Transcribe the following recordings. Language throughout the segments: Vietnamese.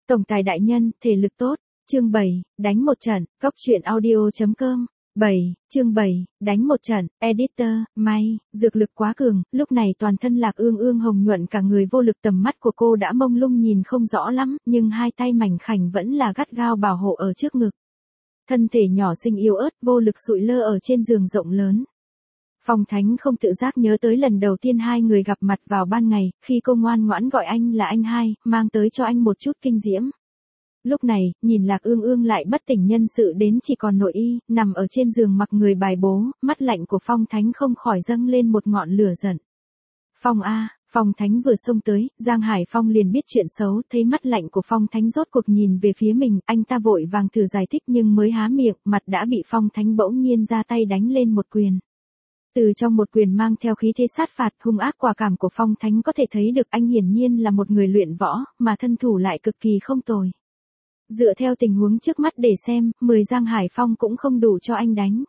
Tổng tài đại nhân, thể lực tốt. Chương 7, đánh một trận, cóc truyện audio.com. 7, chương 7, đánh một trận, editor, may, dược lực quá cường, lúc này toàn thân Lạc Ương Ương hồng nhuận cả người vô lực, tầm mắt của cô đã mông lung nhìn không rõ lắm, nhưng hai tay mảnh khảnh vẫn là gắt gao bảo hộ ở trước ngực. Thân thể nhỏ xinh yếu ớt, vô lực sụi lơ ở trên giường rộng lớn. Phong Thánh không tự giác nhớ tới lần đầu tiên hai người gặp mặt vào ban ngày, khi cô ngoan ngoãn gọi anh là anh hai, mang tới cho anh một chút kinh diễm. Lúc này, nhìn Lạc Ương Ương lại bất tỉnh nhân sự đến chỉ còn nội y, nằm ở trên giường mặc người bài bố, mắt lạnh của Phong Thánh không khỏi dâng lên một ngọn lửa giận. Phong A, Phong Thánh vừa xông tới, Giang Hải Phong liền biết chuyện xấu, thấy mắt lạnh của Phong Thánh rốt cuộc nhìn về phía mình, anh ta vội vàng thử giải thích nhưng mới há miệng, mặt đã bị Phong Thánh bỗng nhiên ra tay đánh lên một quyền. Từ trong một quyền mang theo khí thế sát phạt hung ác quả cảm của Phong Thánh có thể thấy được anh hiển nhiên là một người luyện võ, mà thân thủ lại cực kỳ không tồi. Dựa theo tình huống trước mắt để xem, 10 Giang Hải Phong cũng không đủ cho anh đánh.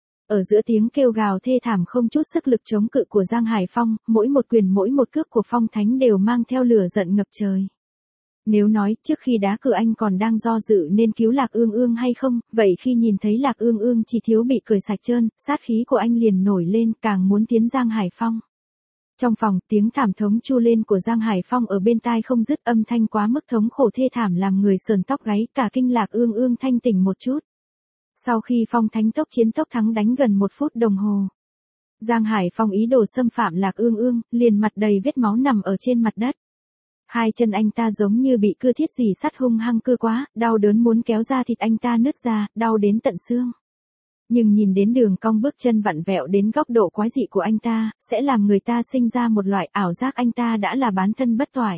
Ở giữa tiếng kêu gào thê thảm không chút sức lực chống cự của Giang Hải Phong, mỗi một quyền mỗi một cước của Phong Thánh đều mang theo lửa giận ngập trời. Nếu nói trước khi đá cửa anh còn đang do dự nên cứu Lạc Ương Ương hay không, vậy khi nhìn thấy Lạc Ương Ương chỉ thiếu bị cười sạch trơn, sát khí của anh liền nổi lên, càng muốn tiến Giang Hải Phong. Trong phòng, tiếng thảm thống chu lên của Giang Hải Phong ở bên tai không dứt, âm thanh quá mức thống khổ thê thảm làm người sờn tóc gáy, cả kinh Lạc Ương Ương thanh tỉnh một chút. Sau khi Phong Thánh tốc chiến tốc thắng đánh gần 1 phút đồng hồ, Giang Hải Phong ý đồ xâm phạm Lạc Ương Ương, liền mặt đầy vết máu nằm ở trên mặt đất. Hai chân anh ta giống như bị cưa thiết rỉ sắt hung hăng cưa quá, đau đớn muốn kéo ra thịt anh ta nứt ra, đau đến tận xương. Nhưng nhìn đến đường cong bước chân vặn vẹo đến góc độ quái dị của anh ta, sẽ làm người ta sinh ra một loại ảo giác anh ta đã là bán thân bất toại.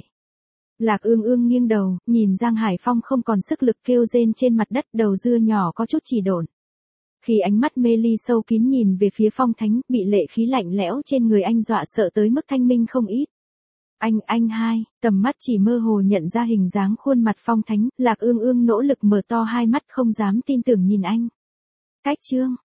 Lạc Ương Ương nghiêng đầu, nhìn Giang Hải Phong không còn sức lực kêu rên trên mặt đất, đầu dưa nhỏ có chút chỉ độn. Khi ánh mắt mê ly sâu kín nhìn về phía Phong Thánh, bị lệ khí lạnh lẽo trên người anh dọa sợ tới mức thanh minh không ít. Anh hai, tầm mắt chỉ mơ hồ nhận ra hình dáng khuôn mặt Phong Thánh, Lạc Ương Ương nỗ lực mở to hai mắt không dám tin tưởng nhìn anh. Cách chương,